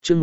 chương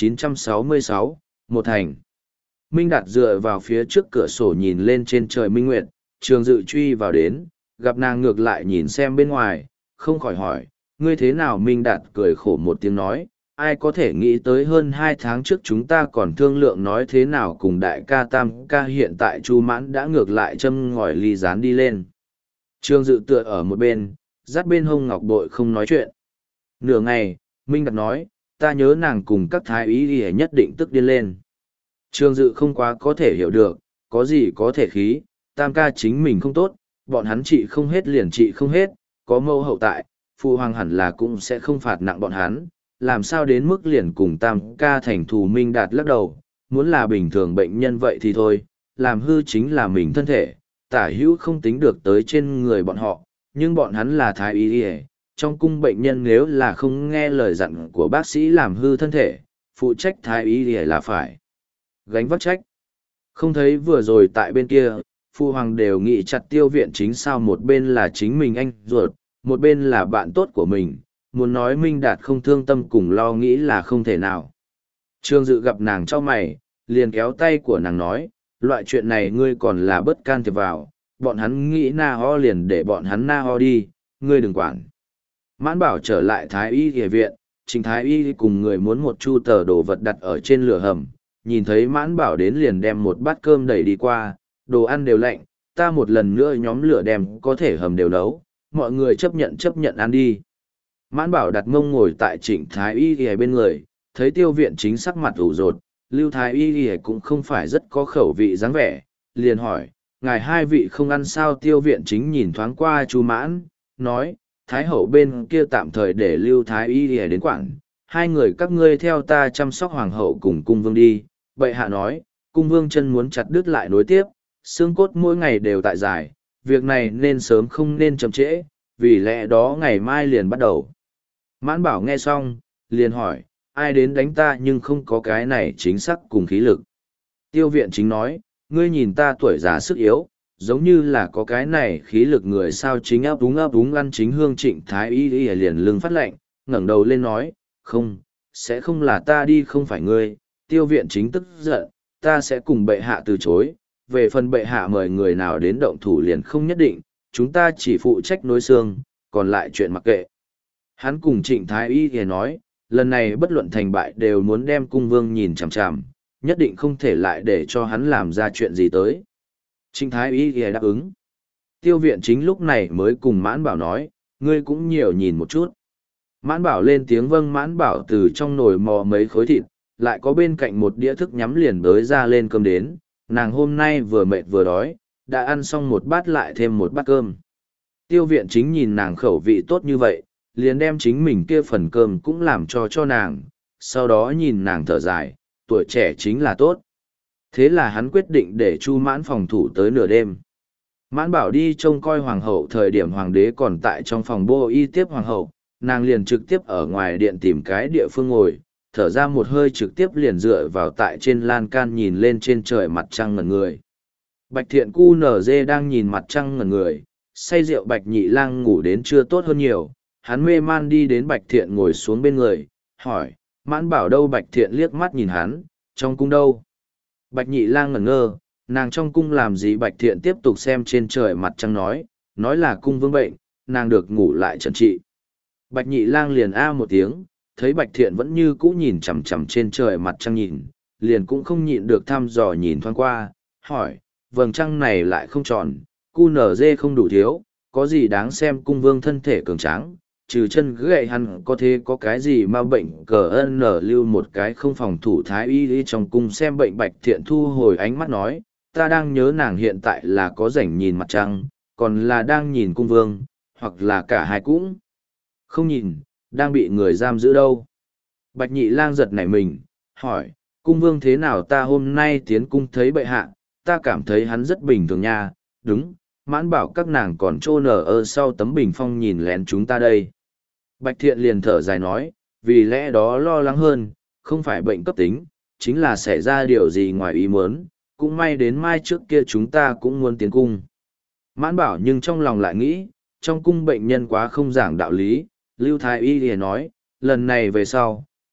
1966, một thành. Minh Đạt dựa vào phía trước cửa sổ nhìn lên trên trời minh nguyệt, Trường Dự truy vào đến, gặp nàng ngược lại nhìn xem bên ngoài, không khỏi hỏi, ngươi thế nào? Minh Đạt cười khổ một tiếng nói, ai có thể nghĩ tới hơn 2 tháng trước chúng ta còn thương lượng nói thế nào cùng đại ca tam ca, hiện tại Chu Mãn đã ngược lại châm ngòi ly rán đi lên. Trường Dự tựa ở một bên, dắt bên hông ngọc bội không nói chuyện. Nửa ngày, Minh Đạt nói, ta nhớ nàng cùng các thái ý thì nhất định tức điên lên. Trường Dự không quá có thể hiểu được, có gì có thể khí, tam ca chính mình không tốt, bọn hắn trị không hết liền trị không hết, có mâu hậu tại, phụ hoàng hẳn là cũng sẽ không phạt nặng bọn hắn, làm sao đến mức liền cùng tam ca thành thù. Minh Đạt lắc đầu, muốn là bình thường bệnh nhân vậy thì thôi, làm hư chính là mình thân thể, tả hữu không tính được tới trên người bọn họ, nhưng bọn hắn là thái y y, trong cung bệnh nhân nếu là không nghe lời dặn của bác sĩ làm hư thân thể, phụ trách thái y y là phải gánh vác trách. Không thấy vừa rồi tại bên kia, Phu Hoàng đều nghĩ chặt Tiêu Viện Chính sao, một bên là chính mình anh ruột, một bên là bạn tốt của mình, muốn nói Minh Đạt không thương tâm cùng lo nghĩ là không thể nào. Trương Dự gặp nàng cho mày, liền kéo tay của nàng nói, loại chuyện này ngươi còn là bất can thiệp vào, bọn hắn nghĩ na ho liền để bọn hắn na ho đi, ngươi đừng quản. Mãn Bảo trở lại Thái Y y viện, Trình Thái Y cùng người muốn một chu tờ đồ vật đặt ở trên lửa hầm, nhìn thấy Mãn Bảo đến liền đem một bát cơm đẩy đi qua, đồ ăn đều lạnh, ta một lần nữa nhóm lửa đem có thể hầm đều nấu, mọi người chấp nhận ăn đi. Mãn Bảo đặt mông ngồi tại Trịnh Thái Y y bên người, thấy Tiêu Viện Chính sắc mặt ủ rột, Lưu Thái Y y cũng không phải rất có khẩu vị dáng vẻ, liền hỏi, ngài hai vị không ăn sao? Tiêu Viện Chính nhìn thoáng qua Chu Mãn, nói, Thái Hậu bên kia tạm thời để Lưu Thái Y y đến quản, hai người các ngươi theo ta chăm sóc Hoàng Hậu cùng Cung Vương đi. Bệ hạ nói, Cung Vương chân muốn chặt đứt lại nối tiếp, xương cốt mỗi ngày đều tại dài, việc này nên sớm không nên chậm trễ, vì lẽ đó ngày mai liền bắt đầu. Mãn Bảo nghe xong, liền hỏi, ai đến đánh ta nhưng không có cái này chính xác cùng khí lực. Tiêu Viện Chính nói, ngươi nhìn ta tuổi già sức yếu, giống như là có cái này khí lực người sao? Chính ấp úng ăn chính hương. Trịnh Thái Y liền lưng phát lạnh, ngẩng đầu lên nói, không, sẽ không là ta đi, không phải ngươi. Tiêu Viện Chính tức giận, ta sẽ cùng bệ hạ từ chối, về phần bệ hạ mời người nào đến động thủ liền không nhất định, chúng ta chỉ phụ trách nối xương, còn lại chuyện mặc kệ. Hắn cùng Trịnh Thái Y thì nói, lần này bất luận thành bại đều muốn đem Cung Vương nhìn chằm chằm, nhất định không thể lại để cho hắn làm ra chuyện gì tới. Trịnh Thái Y thì đáp ứng. Tiêu Viện Chính lúc này mới cùng Mãn Bảo nói, ngươi cũng nhiều nhìn một chút. Mãn Bảo lên tiếng vâng. Mãn Bảo từ trong nồi mò mấy khối thịt, lại có bên cạnh một đĩa thức nhắm liền bới ra lên cơm đến, nàng hôm nay vừa mệt vừa đói, đã ăn xong một bát lại thêm một bát cơm. Tiêu Viện Chính nhìn nàng khẩu vị tốt như vậy, liền đem chính mình kia phần cơm cũng làm cho nàng, sau đó nhìn nàng thở dài, tuổi trẻ chính là tốt. Thế là hắn quyết định để Chu Mãn phòng thủ tới nửa đêm. Mãn Bảo đi trông coi Hoàng hậu, thời điểm Hoàng đế còn tại trong phòng bô y tiếp Hoàng hậu, nàng liền trực tiếp ở ngoài điện tìm cái địa phương ngồi, thở ra một hơi trực tiếp liền dựa vào tại trên lan can nhìn lên trên trời mặt trăng ngẩn người. Bạch Thiện cu nở dê đang nhìn mặt trăng ngẩn người, say rượu Bạch Nhị Lang ngủ đến chưa tốt hơn nhiều, hắn mê man đi đến Bạch Thiện ngồi xuống bên người, hỏi, Mãn Bảo đâu? Bạch Thiện liếc mắt nhìn hắn, trong cung đâu? Bạch Nhị Lang ngẩn ngơ, nàng trong cung làm gì? Bạch Thiện tiếp tục xem trên trời mặt trăng nói là Cung Vương bệnh, nàng được ngủ lại trần trị. Bạch Nhị Lang liền a một tiếng, thấy Bạch Thiện vẫn như cũ nhìn chằm chằm trên trời mặt trăng nhìn, liền cũng không nhịn được thăm dò nhìn thoáng qua, hỏi, vầng trăng này lại không tròn, cu nở dê không đủ thiếu, có gì đáng xem? Cung Vương thân thể cường tráng, trừ chân gậy hắn có thế có cái gì mà bệnh cờ ân nở lưu một cái không phòng thủ Thái Y đi trong cung xem bệnh. Bạch Thiện thu hồi ánh mắt nói, ta đang nhớ nàng hiện tại là có rảnh nhìn mặt trăng, còn là đang nhìn Cung Vương, hoặc là cả hai cũng không nhìn, đang bị người giam giữ đâu. Bạch Nhị Lang giật nảy mình, hỏi, Cung Vương thế nào? Ta hôm nay tiến cung thấy bệ hạ, ta cảm thấy hắn rất bình thường nha. Đúng, Mãn Bảo các nàng còn trô nở ở sau tấm bình phong nhìn lén chúng ta đây. Bạch Thiện liền thở dài nói, vì lẽ đó lo lắng hơn, không phải bệnh cấp tính, chính là xảy ra điều gì ngoài ý muốn, cũng may đến mai trước kia chúng ta cũng muốn tiến cung. Mãn Bảo nhưng trong lòng lại nghĩ, trong cung bệnh nhân quá không giảng đạo lý. Lưu Thái Y liền nói, lần này về sau,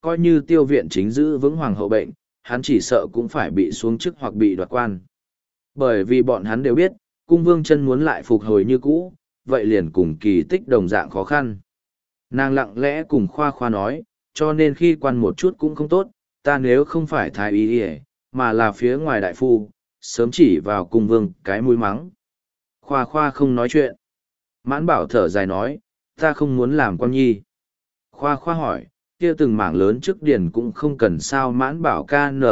coi như Tiêu Viện chính giữ vững hoàng hậu bệnh, hắn chỉ sợ cũng phải bị xuống chức hoặc bị đoạt quan. Bởi vì bọn hắn đều biết, cung vương chân muốn lại phục hồi như cũ, vậy liền cùng kỳ tích đồng dạng khó khăn. Nàng lặng lẽ cùng Khoa Khoa nói, cho nên khi quan một chút cũng không tốt, ta nếu không phải thái y y, mà là phía ngoài đại phu, sớm chỉ vào cung vương cái mũi mắng. Khoa Khoa không nói chuyện. Mãn Bảo thở dài nói, ta không muốn làm quan nhi. Khoa Khoa hỏi, kia từng mảng lớn trước điển cũng không cần sao. Mãn Bảo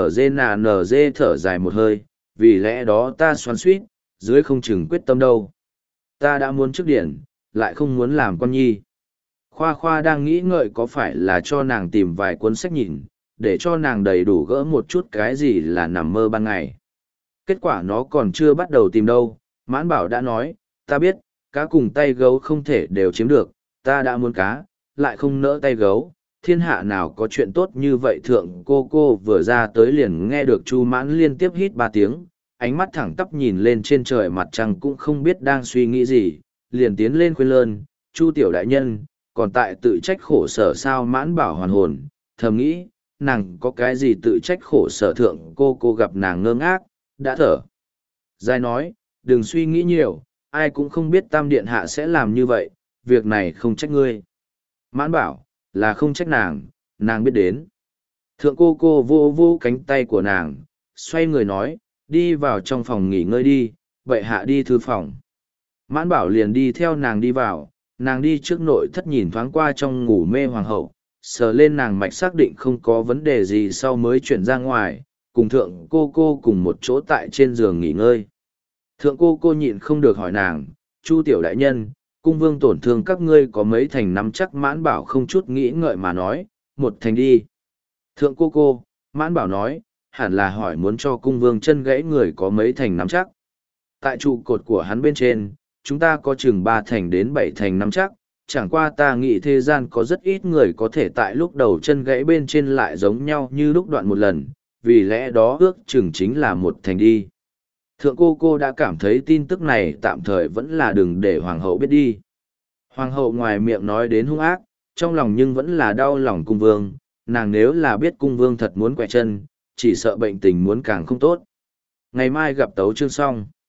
KNG thở dài một hơi, vì lẽ đó ta xoắn suýt, dưới không chừng quyết tâm đâu. Ta đã muốn trước điển, lại không muốn làm quan nhi. Khoa Khoa đang nghĩ ngợi có phải là cho nàng tìm vài cuốn sách nhìn, để cho nàng đầy đủ gỡ một chút cái gì là nằm mơ ban ngày. Kết quả nó còn chưa bắt đầu tìm đâu, Mãn Bảo đã nói, ta biết, cá cùng tay gấu không thể đều chiếm được, ta đã muốn cá, lại không nỡ tay gấu, thiên hạ nào có chuyện tốt như vậy. Thượng cô vừa ra tới liền nghe được Chu Mãn liên tiếp hít 3 tiếng, ánh mắt thẳng tắp nhìn lên trên trời mặt trăng cũng không biết đang suy nghĩ gì, liền tiến lên khuyên lơn, Chu tiểu đại nhân, còn tại tự trách khổ sở sao. Mãn Bảo hoàn hồn, thầm nghĩ, nàng có cái gì tự trách khổ sở. Thượng cô gặp nàng ngơ ngác, đã thở dài nói, đừng suy nghĩ nhiều, ai cũng không biết Tam Điện Hạ sẽ làm như vậy, việc này không trách ngươi. Mãn Bảo, là không trách nàng biết đến. Thượng cô vô cánh tay của nàng, xoay người nói, đi vào trong phòng nghỉ ngơi đi, vậy hạ đi thư phòng. Mãn Bảo liền đi theo nàng đi vào, nàng đi trước nội thất nhìn thoáng qua trong ngủ mê hoàng hậu, sờ lên nàng mạch xác định không có vấn đề gì sau mới chuyển ra ngoài, cùng thượng cô cùng một chỗ tại trên giường nghỉ ngơi. Thượng cô nhịn không được hỏi nàng, Chu tiểu đại nhân, cung vương tổn thương các ngươi có mấy thành nắm chắc. Mãn Bảo không chút nghĩ ngợi mà nói, một thành đi. Thượng cô, Mãn Bảo nói, hẳn là hỏi muốn cho cung vương chân gãy người có mấy thành nắm chắc. Tại trụ cột của hắn bên trên, chúng ta có chừng 3 thành đến 7 thành nắm chắc, chẳng qua ta nghĩ thế gian có rất ít người có thể tại lúc đầu chân gãy bên trên lại giống nhau như lúc đoạn một lần, vì lẽ đó ước chừng chính là 1 thành đi. Thượng cô đã cảm thấy tin tức này tạm thời vẫn là đừng để hoàng hậu biết đi. Hoàng hậu ngoài miệng nói đến hung ác, trong lòng nhưng vẫn là đau lòng cung vương, nàng nếu là biết cung vương thật muốn quẹ chân, chỉ sợ bệnh tình muốn càng không tốt. Ngày mai gặp tấu chương xong.